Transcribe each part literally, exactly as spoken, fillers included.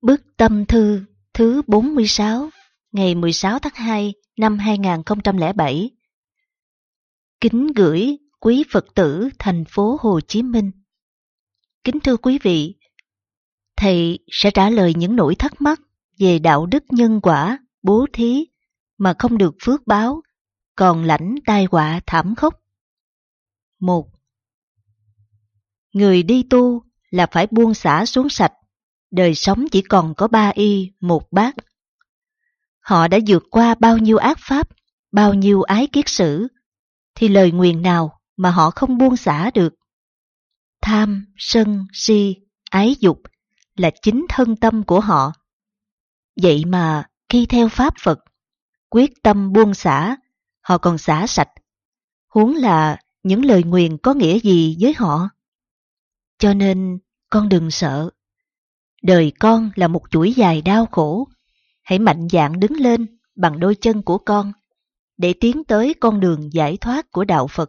Bức tâm thư thứ bốn mươi sáu, ngày mười sáu tháng hai năm hai nghìn không trăm lẻ bảy. Kính gửi quý Phật tử thành phố Hồ Chí Minh. Kính thưa quý vị, Thầy sẽ trả lời những nỗi thắc mắc về đạo đức nhân quả, bố thí mà không được phước báo, còn lãnh tai họa thảm khốc. Một. Người đi tu là phải buông xả xuống sạch, đời sống chỉ còn có ba y một bát. Họ đã vượt qua bao nhiêu ác pháp, bao nhiêu ái kiết sử, thì lời nguyền nào mà họ không buông xả được. Tham, sân, si, ái dục là chính thân tâm của họ. Vậy mà khi theo pháp Phật, quyết tâm buông xả, họ còn xả sạch. Huống là những lời nguyền có nghĩa gì với họ? Cho nên con đừng sợ. Đời con là một chuỗi dài đau khổ. Hãy mạnh dạn đứng lên bằng đôi chân của con để tiến tới con đường giải thoát của đạo Phật.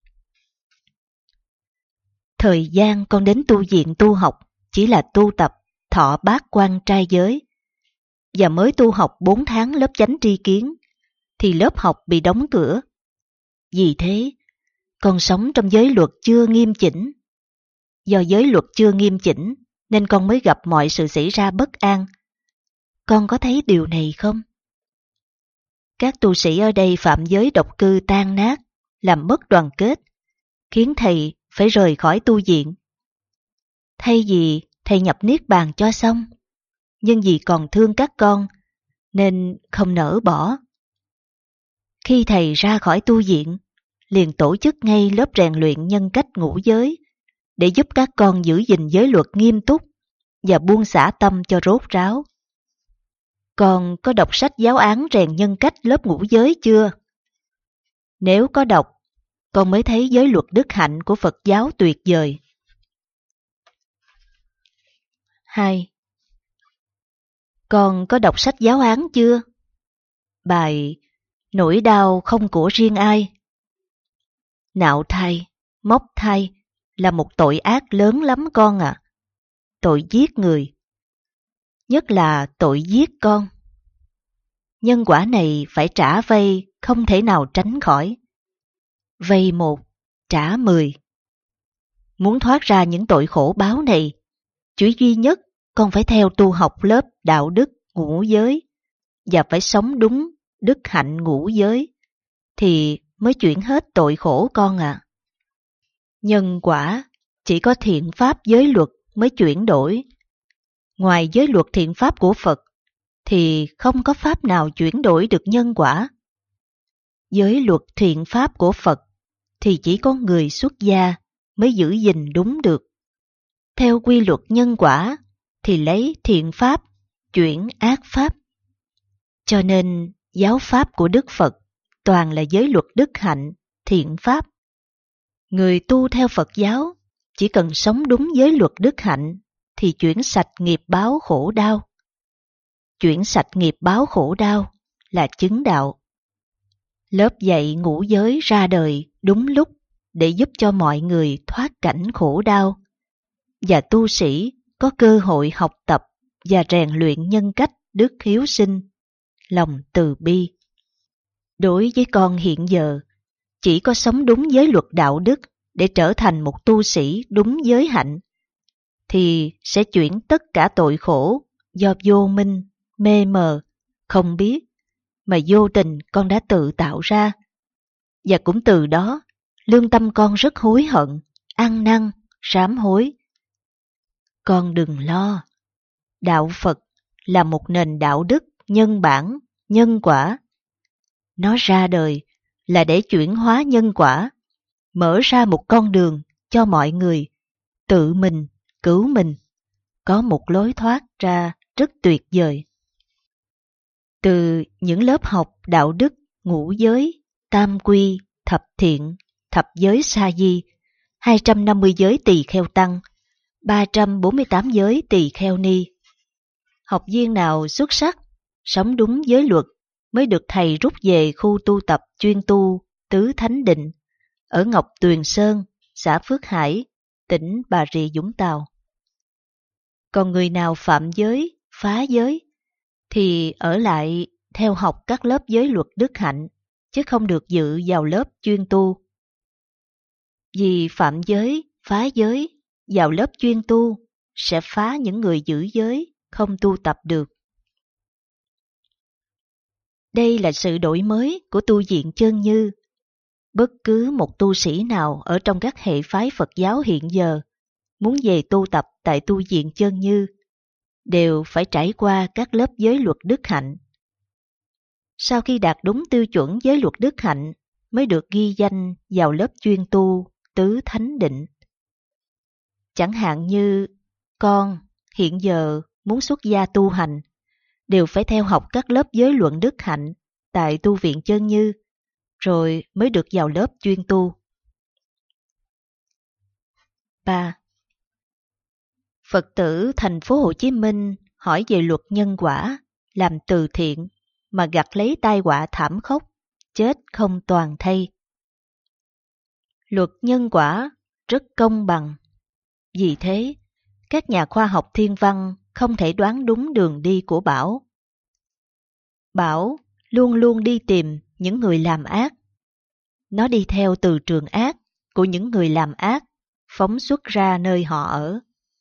Thời gian con đến tu viện tu học chỉ là tu tập thọ bát quan trai giới. Và mới tu học bốn tháng lớp chánh tri kiến thì lớp học bị đóng cửa. Vì thế, con sống trong giới luật chưa nghiêm chỉnh. Do giới luật chưa nghiêm chỉnh nên con mới gặp mọi sự xảy ra bất an. Con có thấy điều này không? Các tu sĩ ở đây phạm giới độc cư tan nát, làm mất đoàn kết, khiến thầy phải rời khỏi tu viện. Thay vì thầy nhập niết bàn cho xong, nhưng vì còn thương các con nên không nỡ bỏ. Khi thầy ra khỏi tu viện, liền tổ chức ngay lớp rèn luyện nhân cách ngũ giới để giúp các con giữ gìn giới luật nghiêm túc và buông xả tâm cho rốt ráo. Con có đọc sách giáo án rèn nhân cách lớp ngũ giới chưa? Nếu có đọc, con mới thấy giới luật đức hạnh của Phật giáo tuyệt vời. Hai. Con có đọc sách giáo án chưa? Bài Nỗi đau không của riêng ai. Nạo thai, móc thai là một tội ác lớn lắm con ạ. À. Tội giết người. Nhất là tội giết con. Nhân quả này phải trả vay, không thể nào tránh khỏi. Vay một, trả mười. Muốn thoát ra những tội khổ báo này, chỉ duy nhất con phải theo tu học lớp đạo đức ngũ giới và phải sống đúng đức hạnh ngũ giới thì mới chuyển hết tội khổ con ạ. À. Nhân quả chỉ có thiện pháp giới luật mới chuyển đổi. Ngoài giới luật thiện pháp của Phật thì không có pháp nào chuyển đổi được nhân quả. Giới luật thiện pháp của Phật thì chỉ có người xuất gia mới giữ gìn đúng được. Theo quy luật nhân quả thì lấy thiện pháp chuyển ác pháp. Cho nên giáo pháp của Đức Phật toàn là giới luật đức hạnh, thiện pháp. Người tu theo Phật giáo chỉ cần sống đúng giới luật đức hạnh thì chuyển sạch nghiệp báo khổ đau. Chuyển sạch nghiệp báo khổ đau là chứng đạo. Lớp dạy ngũ giới ra đời đúng lúc để giúp cho mọi người thoát cảnh khổ đau, và tu sĩ có cơ hội học tập và rèn luyện nhân cách đức hiếu sinh, lòng từ bi. Đối với con hiện giờ, chỉ có sống đúng giới luật đạo đức để trở thành một tu sĩ đúng giới hạnh, thì sẽ chuyển tất cả tội khổ do vô minh, mê mờ, không biết, mà vô tình con đã tự tạo ra. Và cũng từ đó, lương tâm con rất hối hận, ăn năn, sám hối. Con đừng lo. Đạo Phật là một nền đạo đức nhân bản, nhân quả. Nó ra đời là để chuyển hóa nhân quả, mở ra một con đường cho mọi người tự mình cứu mình, có một lối thoát ra rất tuyệt vời. Từ những lớp học đạo đức, ngũ giới, tam quy, thập thiện, thập giới sa di, hai trăm năm mươi giới tỳ kheo tăng, ba trăm bốn mươi tám giới tỳ kheo ni. Học viên nào xuất sắc, sống đúng giới luật mới được thầy rút về khu tu tập chuyên tu Tứ Thánh Định ở Ngọc Tuyền Sơn, xã Phước Hải, tỉnh Bà Rịa Vũng Tàu. Còn người nào phạm giới, phá giới, thì ở lại theo học các lớp giới luật đức hạnh, chứ không được dự vào lớp chuyên tu. Vì phạm giới, phá giới, vào lớp chuyên tu sẽ phá những người giữ giới, không tu tập được. Đây là sự đổi mới của tu viện Chân Như. Bất cứ một tu sĩ nào ở trong các hệ phái Phật giáo hiện giờ muốn về tu tập tại tu viện Chân Như đều phải trải qua các lớp giới luật đức hạnh. Sau khi đạt đúng tiêu chuẩn giới luật đức hạnh mới được ghi danh vào lớp chuyên tu tứ thánh định. Chẳng hạn như con hiện giờ muốn xuất gia tu hành, đều phải theo học các lớp giới luận đức hạnh tại tu viện Chân Như, rồi mới được vào lớp chuyên tu. ba. Phật tử thành phố Hồ Chí Minh hỏi về luật nhân quả, làm từ thiện mà gặt lấy tai họa thảm khốc, chết không toàn thây. Luật nhân quả rất công bằng. Vì thế, các nhà khoa học thiên văn không thể đoán đúng đường đi của bão. Bão luôn luôn đi tìm những người làm ác. Nó đi theo từ trường ác của những người làm ác, phóng xuất ra nơi họ ở.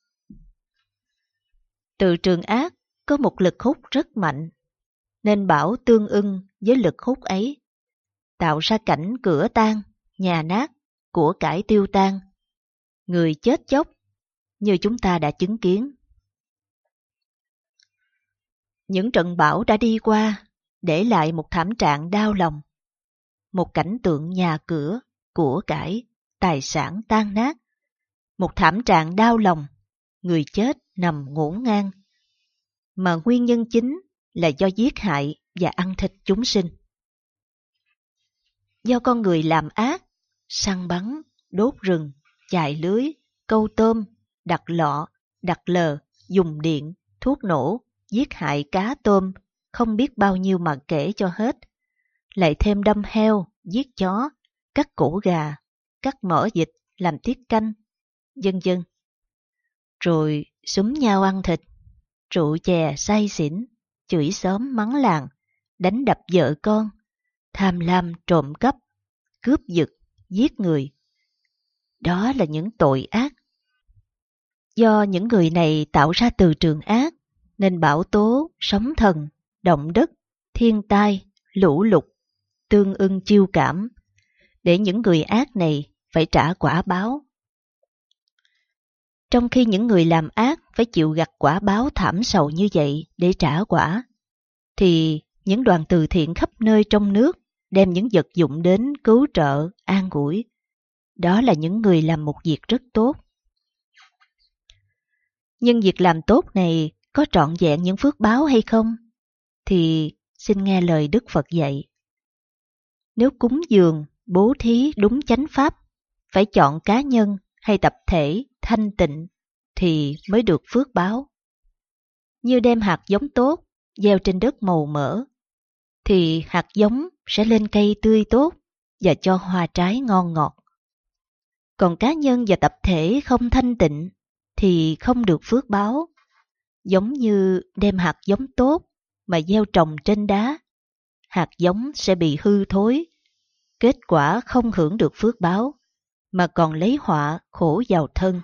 Từ trường ác có một lực hút rất mạnh, nên bão tương ưng với lực hút ấy, tạo ra cảnh cửa tan, nhà nát, của cải tiêu tan, người chết chóc, như chúng ta đã chứng kiến. Những trận bão đã đi qua, để lại một thảm trạng đau lòng, một cảnh tượng nhà cửa, của cải, tài sản tan nát, một thảm trạng đau lòng, người chết nằm ngổn ngang, mà nguyên nhân chính là do giết hại và ăn thịt chúng sinh. Do con người làm ác, săn bắn, đốt rừng, chài lưới, câu tôm, đặt lọ, đặt lờ, dùng điện, thuốc nổ, giết hại cá tôm, không biết bao nhiêu mà kể cho hết. Lại thêm đâm heo, giết chó, cắt cổ gà, cắt mỡ vịt, làm tiết canh, vân vân. Rồi xúm nhau ăn thịt, rượu chè say xỉn, chửi xóm mắng làng, đánh đập vợ con, tham lam trộm cắp, cướp giật, giết người. Đó là những tội ác. Do những người này tạo ra từ trường ác, nên bão tố, sóng thần, động đất, thiên tai, lũ lụt, tương ưng chiêu cảm, để những người ác này phải trả quả báo. Trong khi những người làm ác phải chịu gặt quả báo thảm sầu như vậy để trả quả, thì những đoàn từ thiện khắp nơi trong nước đem những vật dụng đến cứu trợ, an ủi. Đó là những người làm một việc rất tốt. Nhưng việc làm tốt này có trọn vẹn những phước báo hay không? Thì xin nghe lời Đức Phật dạy. Nếu cúng dường, bố thí đúng chánh pháp, phải chọn cá nhân hay tập thể thanh tịnh thì mới được phước báo. Như đem hạt giống tốt gieo trên đất màu mỡ, thì hạt giống sẽ lên cây tươi tốt và cho hoa trái ngon ngọt. Còn cá nhân và tập thể không thanh tịnh thì không được phước báo. Giống như đem hạt giống tốt mà gieo trồng trên đá, hạt giống sẽ bị hư thối, kết quả không hưởng được phước báo, mà còn lấy họa khổ vào thân.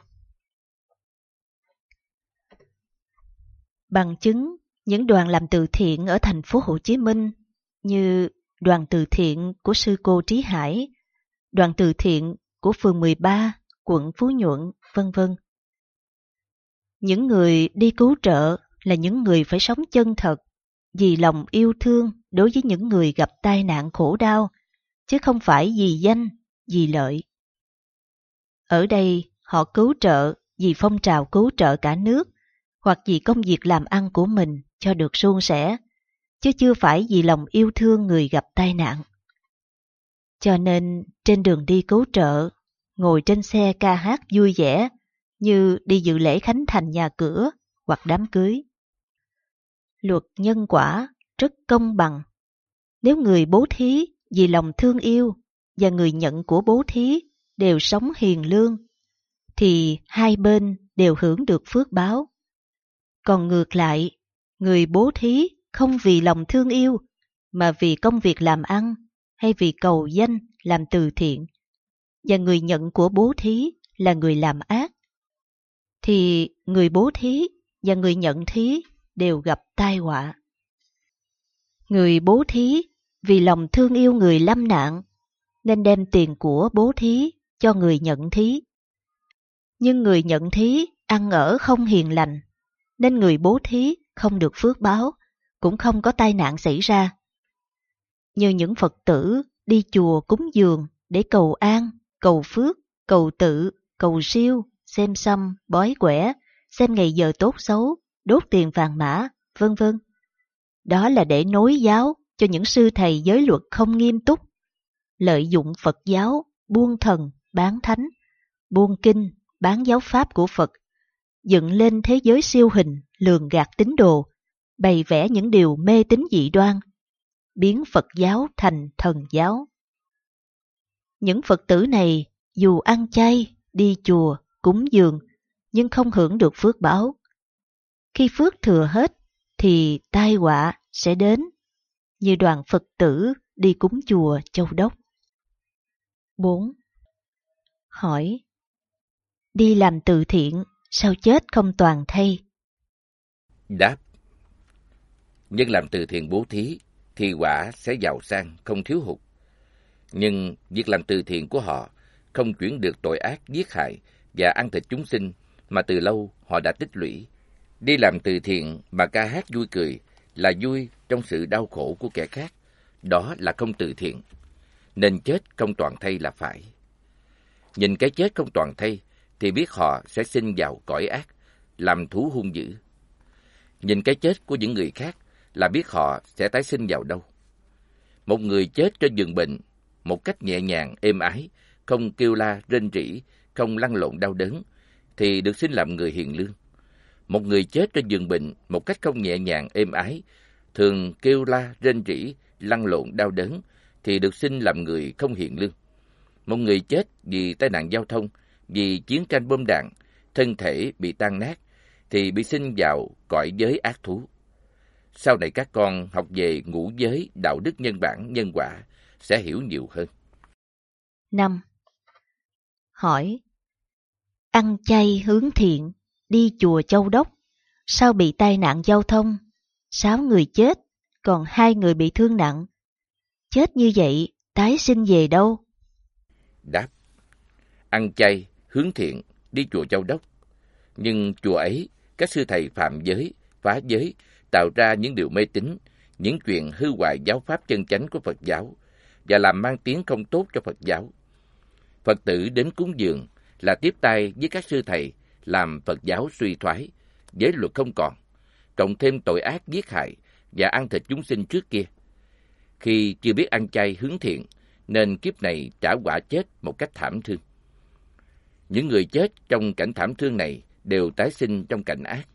Bằng chứng, những đoàn làm từ thiện ở thành phố Hồ Chí Minh như đoàn từ thiện của sư cô Trí Hải, đoàn từ thiện của phường mười ba, quận Phú Nhuận, vân vân. Những người đi cứu trợ là những người phải sống chân thật, vì lòng yêu thương đối với những người gặp tai nạn khổ đau, chứ không phải vì danh, vì lợi. Ở đây họ cứu trợ vì phong trào cứu trợ cả nước, hoặc vì công việc làm ăn của mình cho được suôn sẻ, chứ chưa phải vì lòng yêu thương người gặp tai nạn. Cho nên trên đường đi cứu trợ, ngồi trên xe ca hát vui vẻ như đi dự lễ khánh thành nhà cửa hoặc đám cưới. Luật nhân quả rất công bằng. Nếu người bố thí vì lòng thương yêu và người nhận của bố thí đều sống hiền lương, thì hai bên đều hưởng được phước báo. Còn ngược lại, người bố thí không vì lòng thương yêu, mà vì công việc làm ăn hay vì cầu danh làm từ thiện, và người nhận của bố thí là người làm ác, thì người bố thí và người nhận thí đều gặp tai họa. Người bố thí vì lòng thương yêu người lâm nạn, nên đem tiền của bố thí cho người nhận thí. Nhưng người nhận thí ăn ở không hiền lành, nên người bố thí không được phước báo, cũng không có tai nạn xảy ra. Như những Phật tử đi chùa cúng dường để cầu an, cầu phước, cầu tự, cầu siêu, xem xăm, bói quẻ, xem ngày giờ tốt xấu, đốt tiền vàng mã, vân vân. Đó là để nối giáo cho những sư thầy giới luật không nghiêm túc, lợi dụng Phật giáo, buôn thần, bán thánh, buôn kinh, bán giáo pháp của Phật, dựng lên thế giới siêu hình, lường gạt tín đồ, bày vẽ những điều mê tín dị đoan, biến Phật giáo thành thần giáo. Những Phật tử này dù ăn chay, đi chùa, cúng dường, nhưng không hưởng được phước báo. Khi phước thừa hết, thì tai họa sẽ đến, như đoàn Phật tử đi cúng chùa Châu Đốc. bốn. Hỏi: đi làm từ thiện, sao chết không toàn thây? Đáp: nhân làm từ thiện bố thí thì quả sẽ giàu sang, không thiếu hụt. Nhưng việc làm từ thiện của họ không chuyển được tội ác giết hại và ăn thịt chúng sinh mà từ lâu họ đã tích lũy. Đi làm từ thiện mà ca hát vui cười là vui trong sự đau khổ của kẻ khác, đó là không từ thiện, nên chết không toàn thây là phải. Nhìn cái chết không toàn thây thì biết họ sẽ sinh vào cõi ác, làm thú hung dữ. Nhìn cái chết của những người khác là biết họ sẽ tái sinh vào đâu. Một người chết trên giường bệnh một cách nhẹ nhàng, êm ái, không kêu la, rên rỉ, không lăn lộn đau đớn, thì được sinh làm người hiền lương. Một người chết trên giường bệnh một cách không nhẹ nhàng, êm ái, thường kêu la, rên rỉ, lăn lộn đau đớn, thì được sinh làm người không hiền lương. Một người chết vì tai nạn giao thông, vì chiến tranh bom đạn, thân thể bị tan nát, thì bị sinh vào cõi giới ác thú. Sau này các con học về ngũ giới, đạo đức nhân bản, nhân quả, sẽ hiểu nhiều hơn. năm. Hỏi: ăn chay hướng thiện, đi chùa Châu Đốc, sao bị tai nạn giao thông? Sáu người chết, còn hai người bị thương nặng. Chết như vậy, tái sinh về đâu? Đáp: ăn chay, hướng thiện, đi chùa Châu Đốc. Nhưng chùa ấy, các sư thầy phạm giới, phá giới, tạo ra những điều mê tín, những chuyện hư hoại giáo pháp chân chánh của Phật giáo, và làm mang tiếng không tốt cho Phật giáo. Phật tử đến cúng dường là tiếp tay với các sư thầy làm Phật giáo suy thoái, giới luật không còn, cộng thêm tội ác giết hại và ăn thịt chúng sinh trước kia. Khi chưa biết ăn chay hướng thiện, nên kiếp này trả quả chết một cách thảm thương. Những người chết trong cảnh thảm thương này đều tái sinh trong cảnh ác.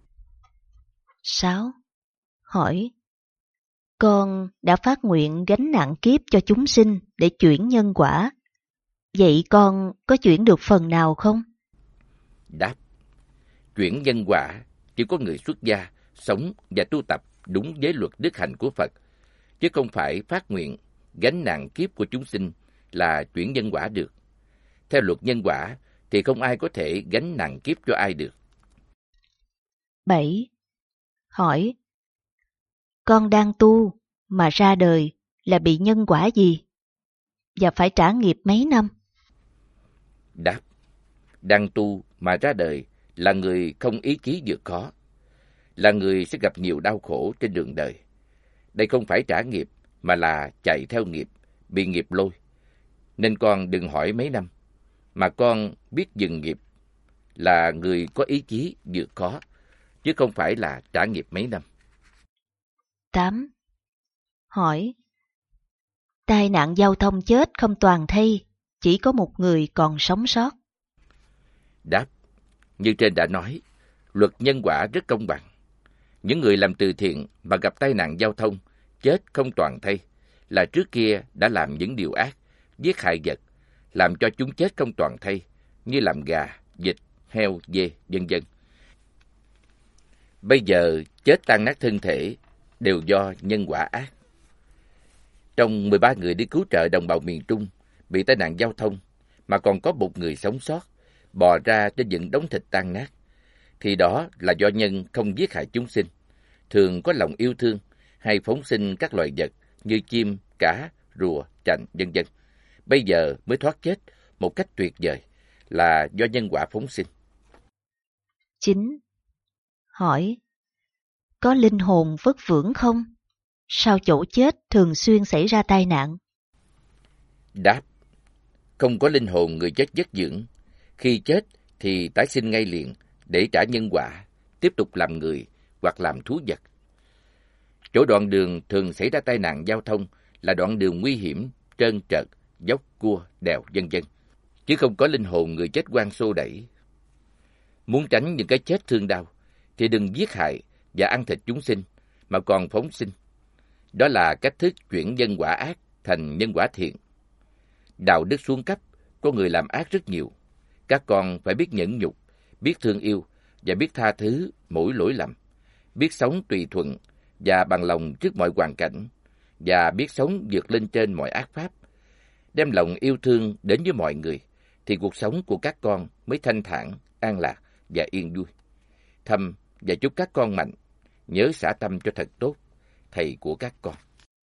sáu. Hỏi: con đã phát nguyện gánh nặng kiếp cho chúng sinh để chuyển nhân quả. Vậy con có chuyển được phần nào không? Đáp: chuyển nhân quả chỉ có người xuất gia, sống và tu tập đúng giới luật đức hạnh của Phật, chứ không phải phát nguyện gánh nặng kiếp của chúng sinh là chuyển nhân quả được. Theo luật nhân quả thì không ai có thể gánh nặng kiếp cho ai được. bảy. Hỏi: con đang tu mà ra đời là bị nhân quả gì? Và phải trả nghiệp mấy năm? Đáp: đang tu mà ra đời là người không ý chí vượt khó, là người sẽ gặp nhiều đau khổ trên đường đời. Đây không phải trả nghiệp, mà là chạy theo nghiệp, bị nghiệp lôi. Nên con đừng hỏi mấy năm, mà con biết dừng nghiệp, là người có ý chí vượt khó, chứ không phải là trả nghiệp mấy năm. tám. Hỏi: tai nạn giao thông chết không toàn thây, chỉ có một người còn sống sót. Đáp: như trên đã nói, luật nhân quả rất công bằng. Những người làm từ thiện mà gặp tai nạn giao thông, chết không toàn thây, là trước kia đã làm những điều ác, giết hại vật, làm cho chúng chết không toàn thây, như làm gà, vịt, heo, dê, vân vân. Bây giờ chết tan nát thân thể đều do nhân quả ác. Trong mười ba người đi cứu trợ đồng bào miền Trung bị tai nạn giao thông mà còn có một người sống sót, bò ra trên những đống thịt tan nát, thì đó là do nhân không giết hại chúng sinh, thường có lòng yêu thương hay phóng sinh các loài vật như chim, cá, rùa, chành, vân vân. Bây giờ mới thoát chết một cách tuyệt vời là do nhân quả phóng sinh. Chín. Hỏi, có linh hồn vất vưởng không? Sao chỗ chết thường xuyên xảy ra tai nạn? Đáp, không có linh hồn người chết vất vưởng. Khi chết thì tái sinh ngay liền để trả nhân quả, tiếp tục làm người hoặc làm thú vật. Chỗ đoạn đường thường xảy ra tai nạn giao thông là đoạn đường nguy hiểm, trơn trượt, dốc, cua, đèo, vân vân, chứ không có linh hồn người chết oan xô đẩy. Muốn tránh những cái chết thương đau thì đừng giết hại và ăn thịt chúng sinh, mà còn phóng sinh. Đó là cách thức chuyển nhân quả ác thành nhân quả thiện. Đạo đức xuống cấp, có người làm ác rất nhiều. Các con phải biết nhẫn nhục, biết thương yêu và biết tha thứ mỗi lỗi lầm, biết sống tùy thuận và bằng lòng trước mọi hoàn cảnh, và biết sống vượt lên trên mọi ác pháp. Đem lòng yêu thương đến với mọi người, thì cuộc sống của các con mới thanh thản, an lạc và yên vui. Thăm và chúc các con mạnh, nhớ xả tâm cho thật tốt, thầy của các con.